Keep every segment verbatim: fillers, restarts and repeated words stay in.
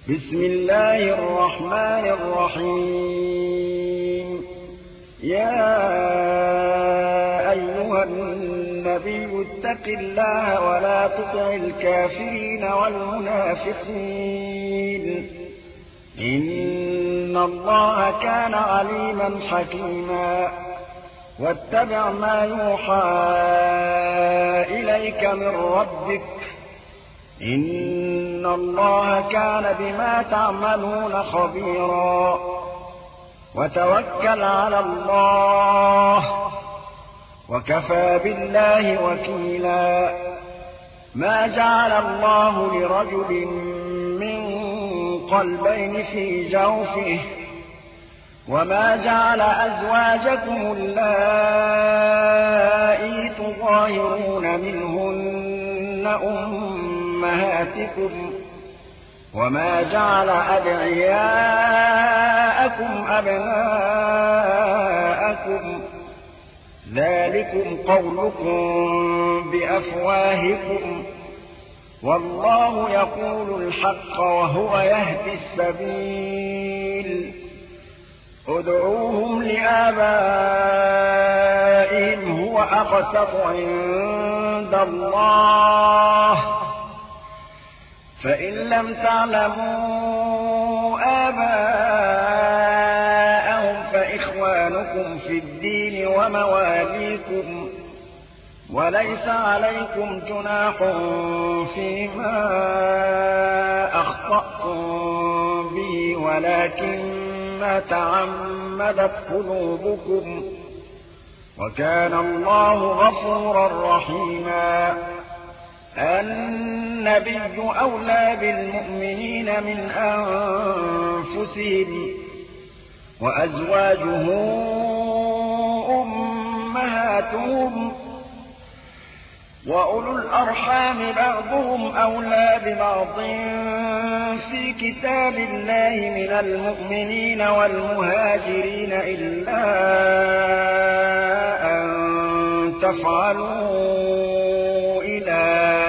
بسم الله الرحمن الرحيم. يا أيها النبي اتق الله ولا تطع الكافرين والمنافقين إن الله كان عليما حكيما. واتبع ما يوحى إليك من ربك إن الله كان بما تعملون خبيرا. وتوكل على الله وكفى بالله وكيلا. ما جعل الله لرجل من قلبين في جوفه وما جعل أزواجكم اللائي تظاهرون منهن أمهاتكم وما جعل أدعياءكم أبناءكم ذلكم قولكم بأفواهكم والله يقول الحق وهو يهدي السبيل. ادعوهم لآبائهم هو أقسط عند الله فإن لم تعلموا آباءهم فإخوانكم في الدين ومواليكم وليس عليكم جناح فيما أخطأتم به ولكن ما تعمدت قلوبكم وكان الله غفورا رحيما. النبي أولى بالمؤمنين من أنفسهم وأزواجه أمهاتهم وأولو الأرحام بعضهم أولى ببعض في كتاب الله من المؤمنين والمهاجرين إلا أن تفعلوا إلى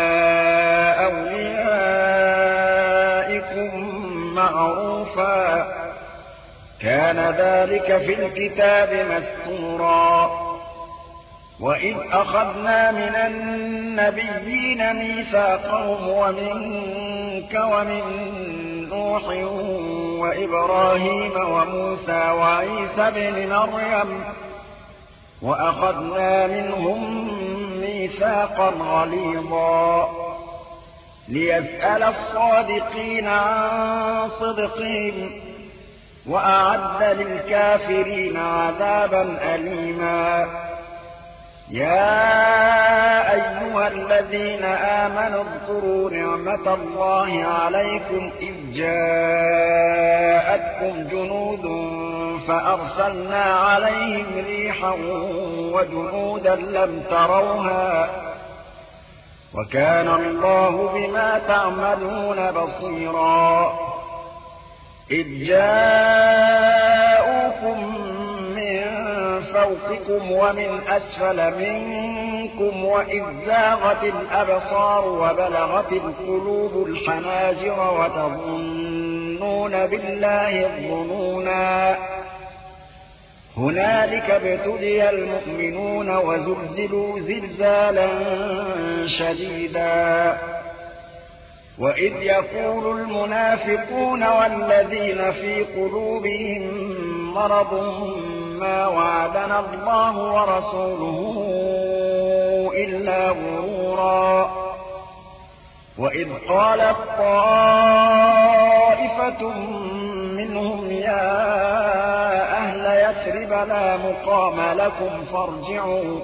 أوليائكم معروفا كان ذلك في الكتاب مسطورا. وإذ أخذنا من النبيين ميثاقهم ومنك ومن نوح وإبراهيم وموسى وعيسى بن مريم وأخذنا منهم ميثاقا غليظا ليسأل الصادقين عن صدقهم وأعد للكافرين عذابا أليما. يا أيها الذين آمنوا اذكروا نعمة الله عليكم إذ جاءتكم جنود فأرسلنا عليهم ريحا وجنودا لم تروها وكان الله بما تعملون بصيرا. إذ جاءوكم فوقكم ومن أسفل منكم وإذ زاغت الأبصار وبلغت القلوب الحناجر وتظنون بالله الظنونا. هنالك ابتلي المؤمنون وزلزلوا زلزالا شديدا. وإذ يقول المنافقون والذين في قلوبهم مرض ما وعدنا الله ورسوله إلا غرورا. وإذ قالت طائفة منهم يا أهل يثرب لا مقام لكم فارجعوا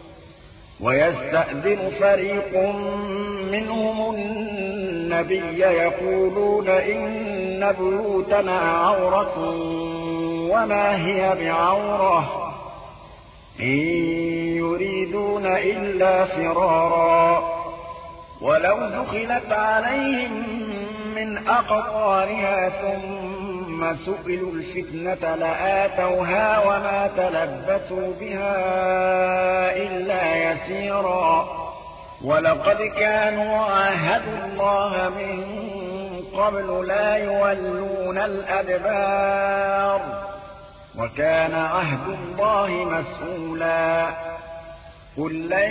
ويستأذن فريق منهم النبي يقولون إن بيوتنا عورة وما هي بعورة إن يريدون إلا فرارا. ولو دخلت عليهم من أقطارها ثم سئلوا الفتنة لآتوها وما تلبثوا بها إلا يسيرا. ولقد كانوا عاهدوا الله من قبل لا يولون الأدبار وكان عهد الله مسؤولا قل لن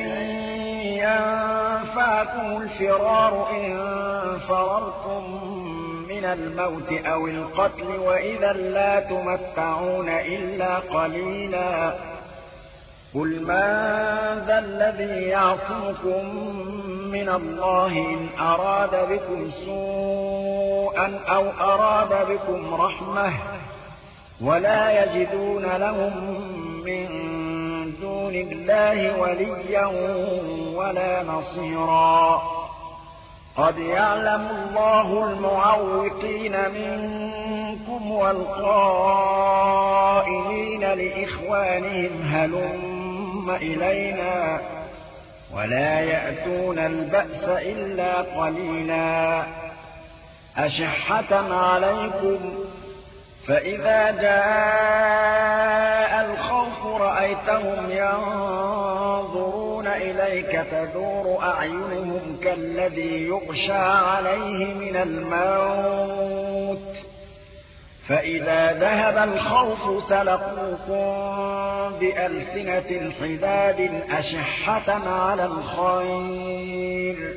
ينفعكم الفرار إن فررتم من الموت أو القتل وإذا لا تمتعون إلا قليلا قل من ذا الذي يعصمكم من الله إن أراد بكم سوءا أو أراد بكم رحمة ولا يجدون لهم من دون الله وليا ولا نصيرا قد يعلم الله المعوقين منكم والقائلين لإخوانهم هلم إلينا ولا يأتون البأس إلا قليلا أشحة عليكم فإذا جاء الخوف رأيتهم ينظرون إليك تدور أعينهم كالذي يغشى عليه من الموت فإذا ذهب الخوف سلقوكم بألسنة حداد أشحة على الخير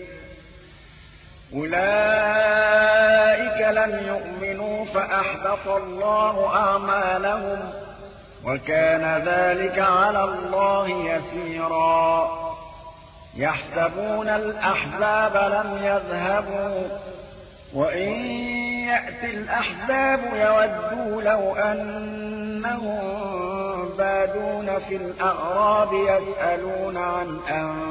أولئك لم يؤمنوا فأحبط الله أعمالهم وكان ذلك على الله يسيرا يحسبون الأحزاب لم يذهبوا وإن يأتي الأحزاب يودوا لو أنهم بادون في الأعراب يسألون عن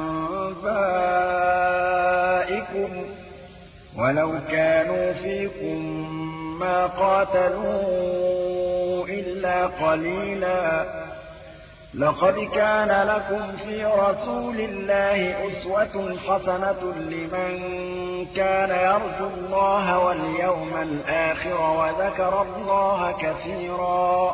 أنبائكم ولو كانوا فيكم ما قاتلوا إلا قليلا لقد كان لكم في رسول الله أسوة حسنة لمن كان يرجو الله واليوم الآخر وذكر الله كثيرا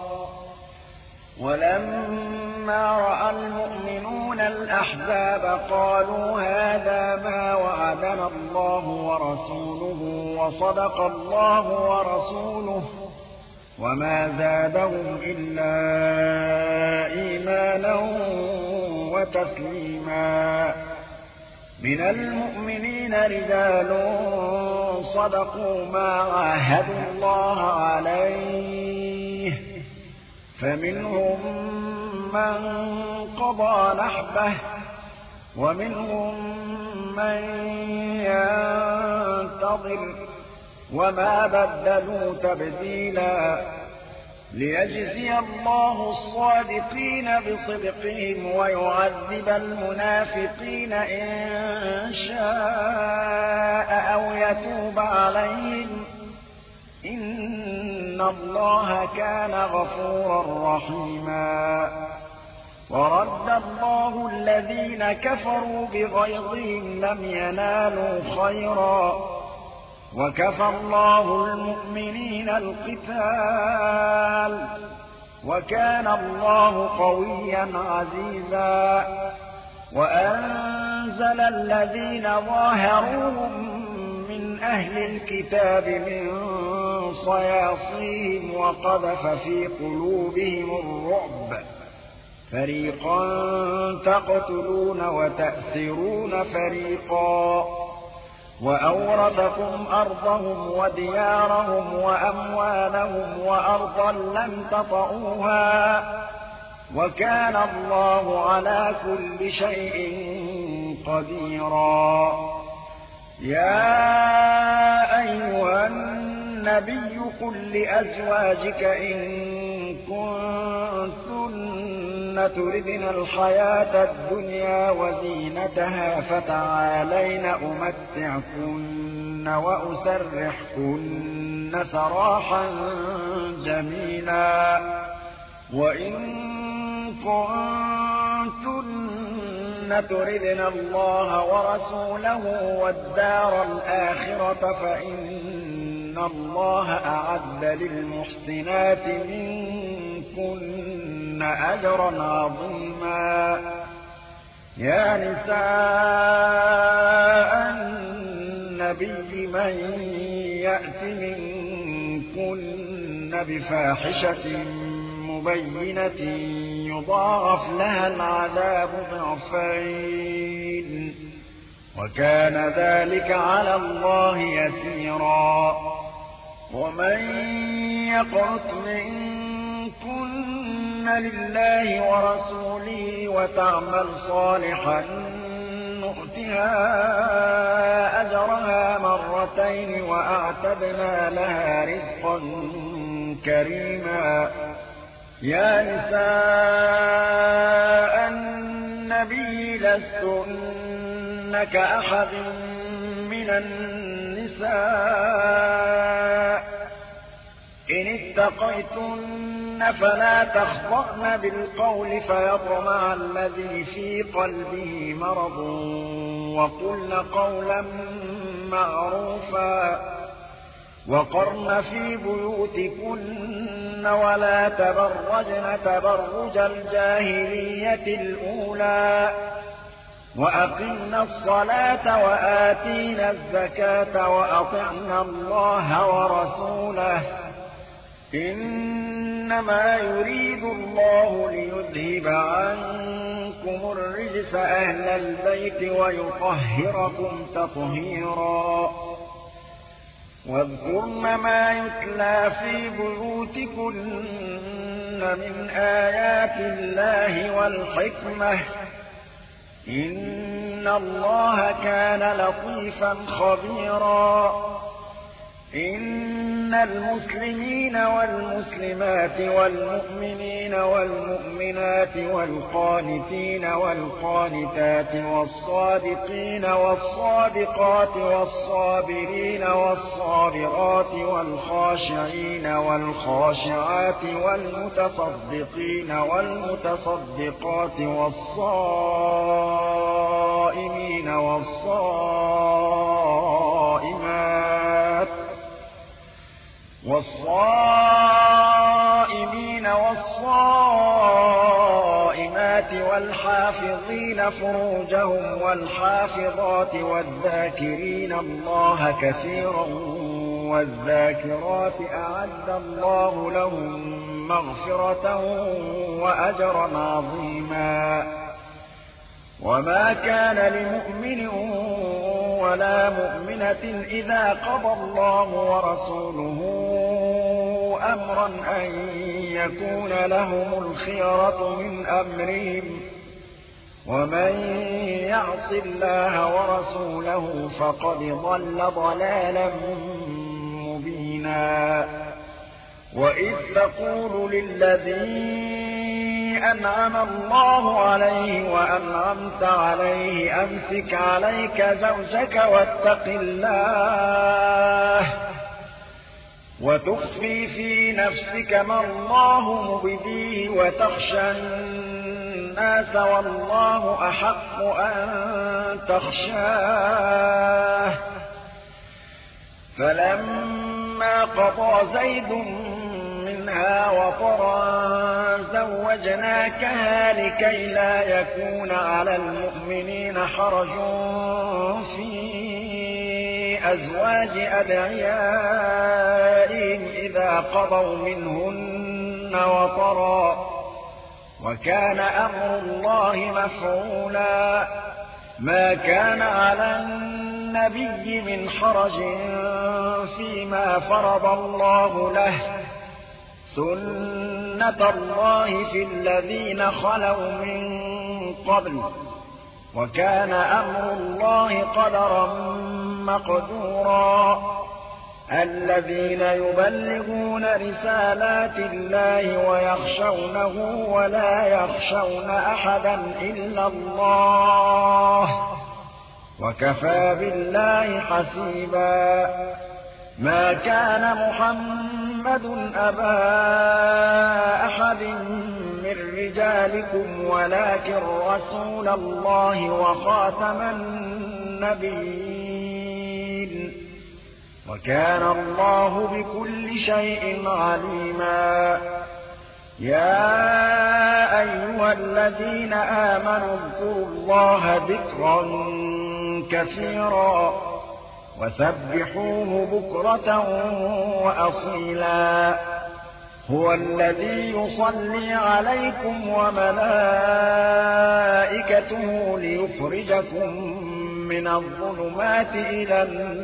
ولما رأى المؤمنون الأحزاب قالوا هذا ما وعدنا الله ورسوله وصدق الله ورسوله وما زادهم إلا إيمانا وتسليما من المؤمنين رجال صدقوا ما عاهدوا الله عليه فمنهم من قضى نحبه ومنهم من ينتظر وما بدلوا تبديلا ليجزي الله الصادقين بصدقهم ويعذب المنافقين إن شاء أو يتوب عليهم إن الله كان غفورا رحيما ورد الله الذين كفروا بغيظهم لم ينالوا خيرا وكفى الله المؤمنين القتال وكان الله قويا عزيزا وأنزل الذين ظاهروهم من أهل الكتاب من صياصيهم وقذف في قلوبهم الرعب فريقا تقتلون وتأسرون فريقا وأورثكم أرضهم وديارهم وأموالهم وأرضا لم تطئوها وكان الله على كل شيء قديرا يا أيها النبي قل لأزواجك إن كنتن تردن الحياة الدنيا وزينتها فتعالين أمتعكن وأسرحكن سراحا جميلا وإن كنتن تردن الله ورسوله والدار الآخرة فإن الله أعد للمحسنات منكن أجرا عظيما يا نساء النبي من يأت منكن بفاحشة مبينة يضاعف لها العذاب ضعفين وكان ذلك على الله يسيرا. ومن يقنت منكن لله ورسوله وتعمل صالحا نؤتها أجرها مرتين وأعتدنا لها رزقا كريما. يا نساء النبي لستن كأحد من النساء إن اتقيتن فلا تخضعن بالقول فيطمع الذي في قلبه مرض وقلن قولا معروفا. وقرن في بيوتكن ولا تبرجن تبرج الجاهلية الأولى وأقمنا الصلاة وآتينا الزكاة وأطعنا الله ورسوله إنما يريد الله ليذهب عنكم الرجس أهل البيت ويطهركم تطهيرا. واذكرن ما يتلى في بيوتكن من آيات الله والحكمة إن الله كان لطيفا خبيرا. إن المسلمين والمسلمات والمؤمنين والمؤمنات والقانتين والقانتات والصادقين والصادقات والصابرين والصابرات والخاشعين والخاشعات والمتصدقين والمتصدقات والصائمين والصائمات والصائمين والصائمات والحافظين فروجهم والحافظات والذاكرين الله كثيرا والذاكرات أعد الله لهم مغفرة وأجرا عظيما. وما كان لمؤمن ولا مؤمنة إذا قضى الله ورسوله أمرا أن يكون لهم الخيرة من أمرهم ومن يعص الله ورسوله فقد ضل ضلالا مبينا. وإذ تقول للذي أنعم الله عليه وأنعمت عليه أمسك عليك زوجك واتق الله وتخفي في نفسك ما الله مبديه وتخشى الناس والله أحق أن تخشاه. فلما قضى زيد منها وطرا زوجناكها لكي لا يكون على المؤمنين حرج في أزواج أدعيائهم إذا قضوا منهن وطرا وكان أمر الله مفعولا. ما كان على النبي من حرج فيما فرض الله له سنة الله في الذين خلوا من قبل وكان أمر الله قدرا مقدورا. الذين يبلغون رسالات الله ويخشونه ولا يخشون أحدا إلا الله وكفى بالله حسيبا. ما كان محمد أبا أحد من رجالكم ولكن رسول الله وخاتم النبيين وكان الله بكل شيء عليما. يا أيها الذين آمنوا اذكروا الله ذكرا كثيرا وسبحوه بكرة وأصيلا هو الذي يصلي عليكم وملائكته ليخرجكم من الظلمات إلى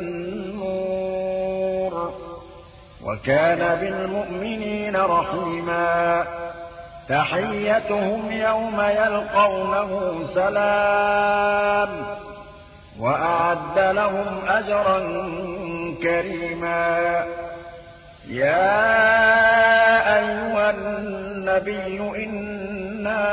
النور وكان بالمؤمنين رحيما تحيتهم يوم يلقونه سلام وأعد لهم أجرا كريما يا أيها النبي إنا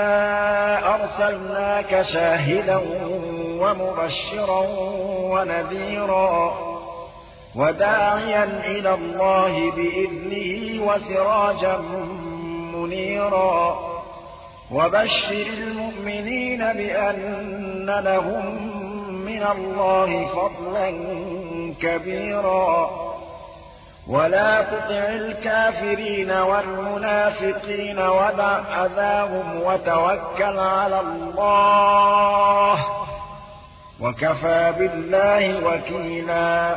أرسلناك شاهدا ومبشرا ونذيرا وداعيا إلى الله بإذنه وسراجا منيرا وبشر المؤمنين بأن لهم من الله فضلا كبيرا ولا تطع الكافرين والمنافقين ودع أذاهم وتوكل على الله وكفى بالله وكيلا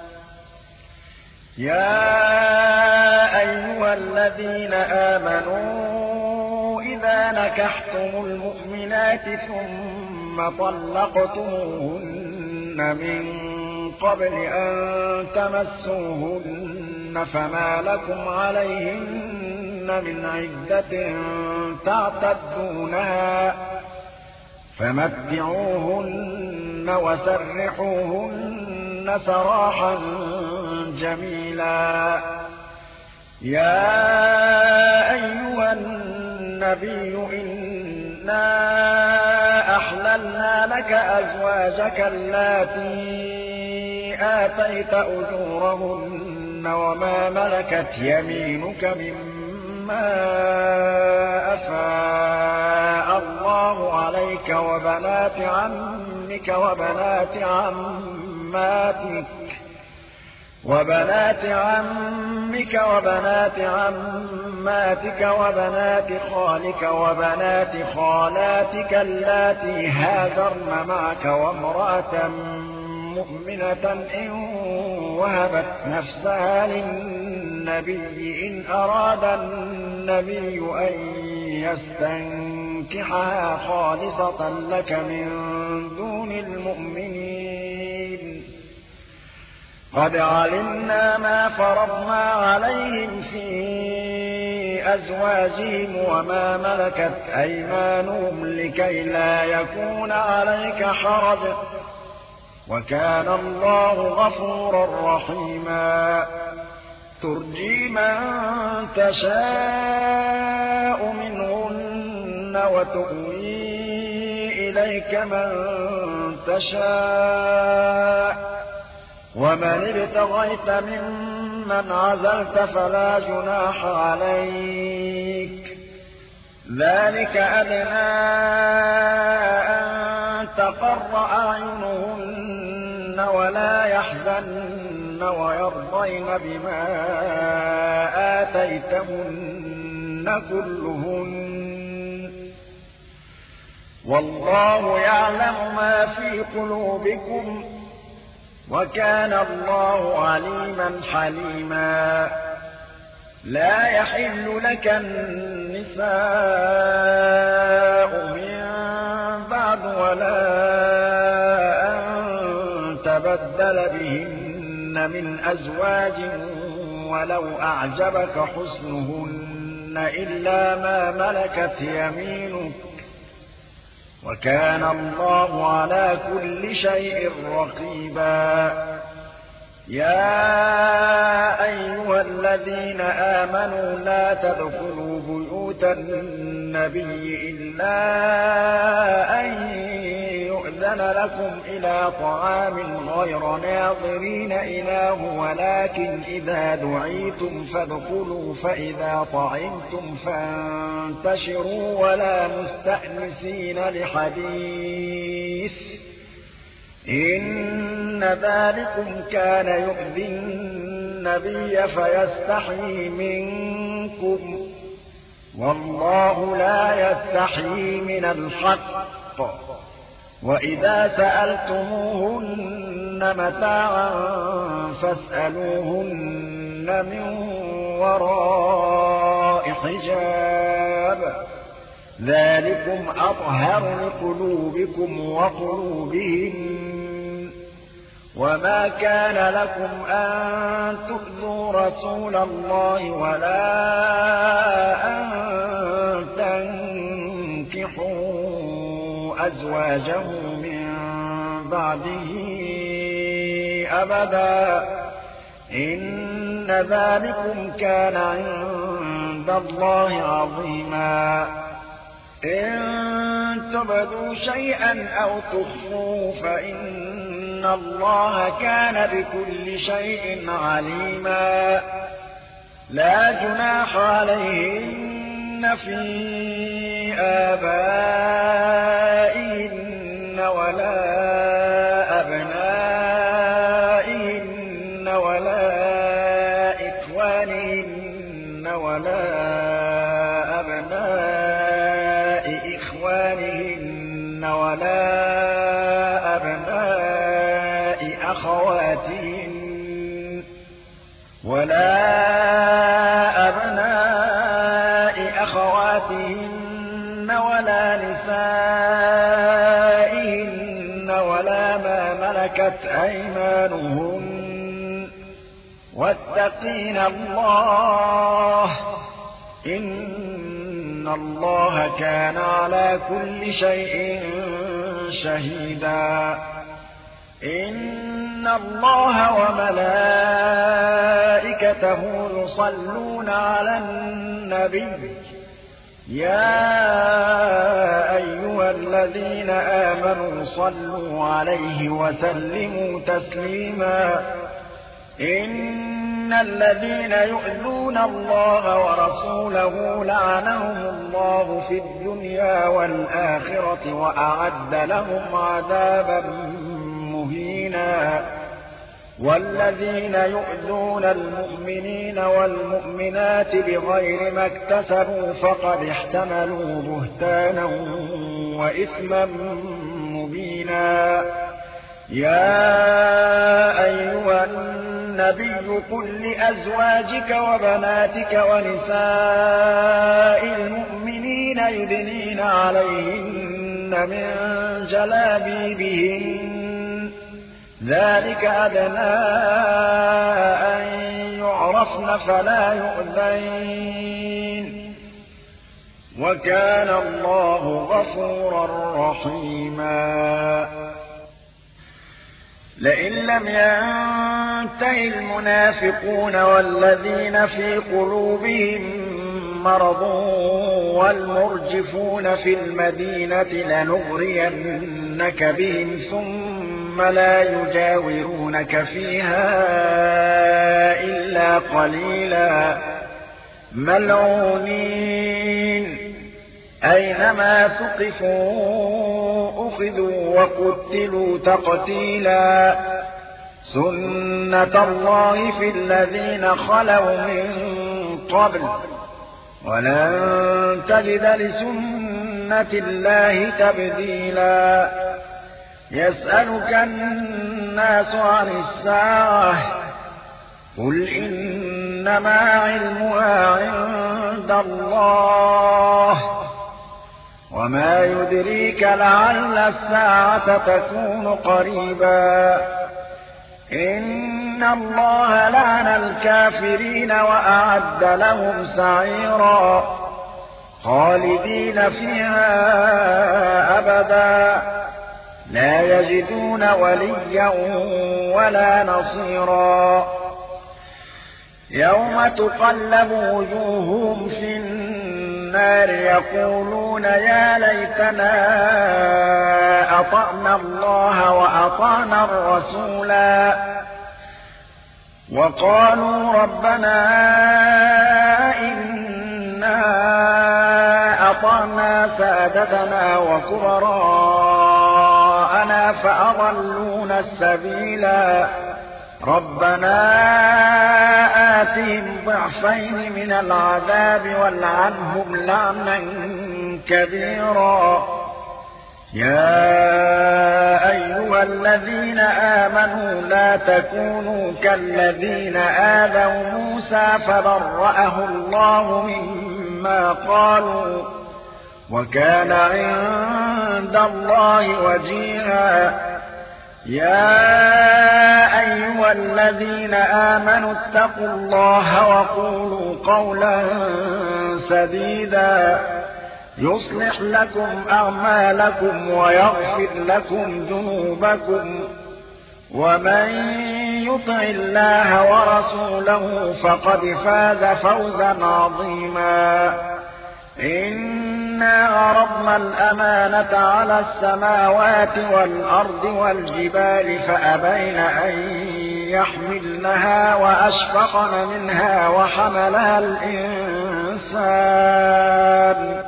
يا أيها الذين آمنوا إذا نكحتم المؤمنات ثم طلقتموهن من قبل أن تمسوهن فما لكم عليهن من عدة تعتدونها فمتعوهن وسرحوهن سراحا جميلا يا أيها النبي إنا أحللنا لك أزواجك اللاتي آتيت أجورهن وما ملكت يمينك مما أفاء الله عليك وبنات عمك وبنات عماتك وبنات عمك وبنات عماتك وبنات خالك وبنات خالاتك اللاتي هاجرن معك وامرأة مؤمنة إن وهبت نفسها للنبي إن أراد النبي أن يستنكحها خالصة لك من دون المؤمنين قد علمنا ما فرضنا عليهم في أزواجهم وما ملكت أيمانهم لكي لا يكون عليك حرج وكان الله غفورا رحيما ترجي من تشاء منهن وتؤوي إليك من تشاء ومن ابتغيت ممن عزلت فلا جناح عليك ذلك أدنى أن تقر أعينهن ولا يحزن ويرضين بما آتيتهن كلهن والله يعلم ما في قلوبكم وكان الله عليما حليما لا يحل لك النساء من بعد ولا أن تبدل بهن من أزواج ولو أعجبك حسنهن إلا ما ملكت يمينك وكان الله على كل شيء رقيبا يا أيها الذين آمنوا لا تدخلوا بيوت النبي إلا أن يؤذن لكم إلى طعام غير ناظرين إناه ولكن إذا دعيتم فادخلوا فإذا طعمتم فانتشروا ولا مستأنسين لحديث إن ذلكم كان يؤذي النبي فيستحيي منكم والله لا يستحيي من الحق وإذا سألتموهن متاعا فاسألوهن من وراء حجاب ذلكم أطهر لقلوبكم وقلوبهم وما كان لكم أن تؤذوا رسول الله ولا أن تنكحوا أزواجه من بعده أبدا إن ذلكم كان عند الله عظيما إن تبدوا شيئا أو تخفوا فإن الله كان بكل شيء عليما لا جناح عليهن في آبائهن ولا أبنائهن ولا إخوانهن ولا أبناء إخوانهن ولا أبناء أخواتهن ولا أبناء أخواتهن ولا نسائهن ولا ما ملكت أيمانهن واتقين الله إن الله كان على كل شيء شهيدا إن الله وملائكته يصلون على النبي يا أيها الذين آمنوا صلوا عليه وسلموا تسليما إن الذين يؤذون الله ورسوله لعنهم الله في الدنيا والآخرة وأعد لهم عذابا مهينا والذين يؤذون المؤمنين والمؤمنات بغير ما اكتسبوا فقد احتملوا بهتانا وإثما مبينا يا أيها النبي قل لأزواجك وبناتك ونساء المؤمنين يدنين عليهن من جلابيبهن ذلك أدنى أن يعرفن فلا يؤذين وكان الله غفورا رحيما لئن لم ينته المنافقون والذين في قلوبهم مرض والمرجفون في المدينة لنغرينك بهم ثم لا يجاورونك فيها إلا قليلا ملعونين أينما ثقفوا أخذوا وقتلوا تقتيلا سنة الله في الذين خلوا من قبل ولن تجد لسنة الله تبديلا يسألك الناس عن الساعة قل إنما علمها عند الله وما يدريك لعل الساعة تكون قريبا إن الله لعن الكافرين وأعد لهم سعيرا خالدين فيها أبدا لا يجدون وليا ولا نصيرا يوم تقلب وجوههم في النار يقولون يا ليتنا أطعنا الله وأطعنا الرسولا وقالوا ربنا إنا أطعنا سادتنا وكبراءنا فأضلونا السبيلا ربنا آتهم ضعفين من العذاب والعنهم لعنا كبيرا يا أيها الذين آمنوا لا تكونوا كالذين آذوا موسى فبرأه الله مما قالوا وكان عند الله وجيها يا أيها الذين آمنوا اتقوا الله وقولوا قولا سديدا يصلح لكم أعمالكم ويغفر لكم ذنوبكم ومن يطع الله ورسوله فقد فاز فوزا عظيما إنا عرضنا الأمانة على السماوات والأرض والجبال فأبين أن يحملنها وأشفقن منها وحملها الإنسان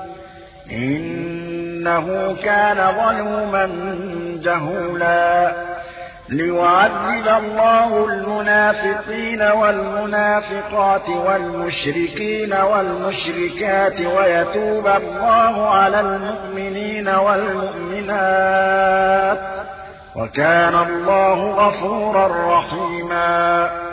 إنه كان ظلوما جهولا ليعذب الله المنافقين والمنافقات والمشركين والمشركات ويتوب الله على المؤمنين والمؤمنات وكان الله غفورا رحيما